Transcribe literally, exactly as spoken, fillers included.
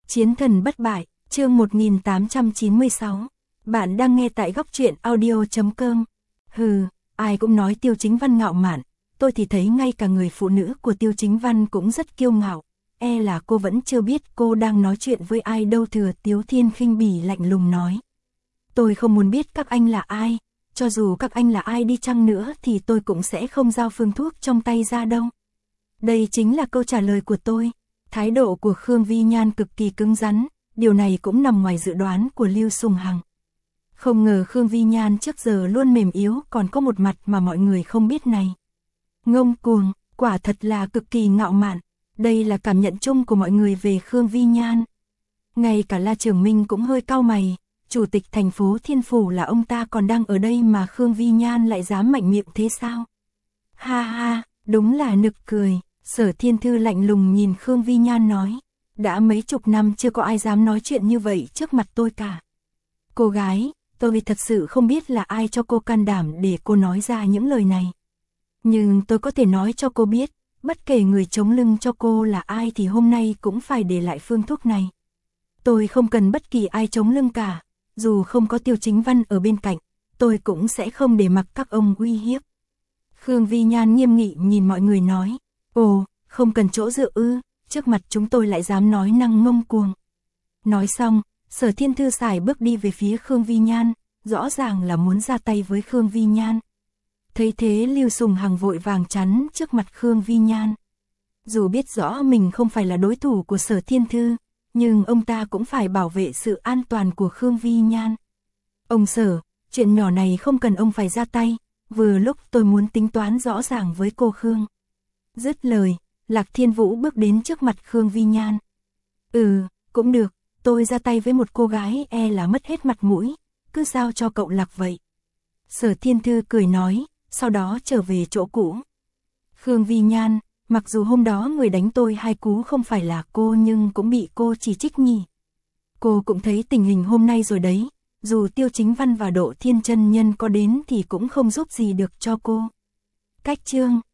Chiến thần bất bại, chương một nghìn tám trăm chín mươi sáu. Bạn đang nghe tại góc truyện audio chấm com. Hừ, ai cũng nói Tiêu Chính Văn ngạo mạn, tôi thì thấy ngay cả người phụ nữ của Tiêu Chính Văn cũng rất kiêu ngạo. E là cô vẫn chưa biết cô đang nói chuyện với ai đâu. Thừa Tiếu Thiên khinh bỉ lạnh lùng nói. Tôi không muốn biết các anh là ai, cho dù các anh là ai đi chăng nữa thì tôi cũng sẽ không giao phương thuốc trong tay ra đâu. Đây chính là câu trả lời của tôi. Thái độ của Khương Vi Nhan cực kỳ cứng rắn, điều này cũng nằm ngoài dự đoán của Lưu Sùng Hằng. Không ngờ Khương Vi Nhan trước giờ luôn mềm yếu còn có một mặt mà mọi người không biết này. Ngông cuồng, quả thật là cực kỳ ngạo mạn, đây là cảm nhận chung của mọi người về Khương Vi Nhan. Ngay cả La Trường Minh cũng hơi cau mày, chủ tịch thành phố Thiên Phủ là ông ta còn đang ở đây mà Khương Vi Nhan lại dám mạnh miệng thế sao? Ha ha, đúng là nực cười. Sở Thiên Thư lạnh lùng nhìn Khương Vi Nhan nói, đã mấy chục năm chưa có ai dám nói chuyện như vậy trước mặt tôi cả. Cô gái, tôi thật sự không biết là ai cho cô can đảm để cô nói ra những lời này. Nhưng tôi có thể nói cho cô biết, bất kể người chống lưng cho cô là ai thì hôm nay cũng phải để lại phương thuốc này. Tôi không cần bất kỳ ai chống lưng cả, dù không có Tiêu Chính Văn ở bên cạnh, tôi cũng sẽ không để mặc các ông uy hiếp. Khương Vi Nhan nghiêm nghị nhìn mọi người nói. Ồ, không cần chỗ dựa ư, trước mặt chúng tôi lại dám nói năng ngông cuồng. Nói xong, Sở Thiên Thư sải bước đi về phía Khương Vi Nhan, rõ ràng là muốn ra tay với Khương Vi Nhan. Thấy thế Lưu Sùng Hằng vội vàng chắn trước mặt Khương Vi Nhan. Dù biết rõ mình không phải là đối thủ của Sở Thiên Thư, nhưng ông ta cũng phải bảo vệ sự an toàn của Khương Vi Nhan. Ông Sở, chuyện nhỏ này không cần ông phải ra tay, vừa lúc tôi muốn tính toán rõ ràng với cô Khương. Dứt lời, Lạc Thiên Vũ bước đến trước mặt Khương Vi Nhan. Ừ, cũng được, tôi ra tay với một cô gái e là mất hết mặt mũi, cứ giao cho cậu Lạc vậy. Sở Thiên Thư cười nói, sau đó trở về chỗ cũ. Khương Vi Nhan, mặc dù hôm đó người đánh tôi hai cú không phải là cô nhưng cũng bị cô chỉ trích nhỉ. Cô cũng thấy tình hình hôm nay rồi đấy, dù Tiêu Chính Văn và Độ Thiên chân nhân có đến thì cũng không giúp gì được cho cô. Cách chương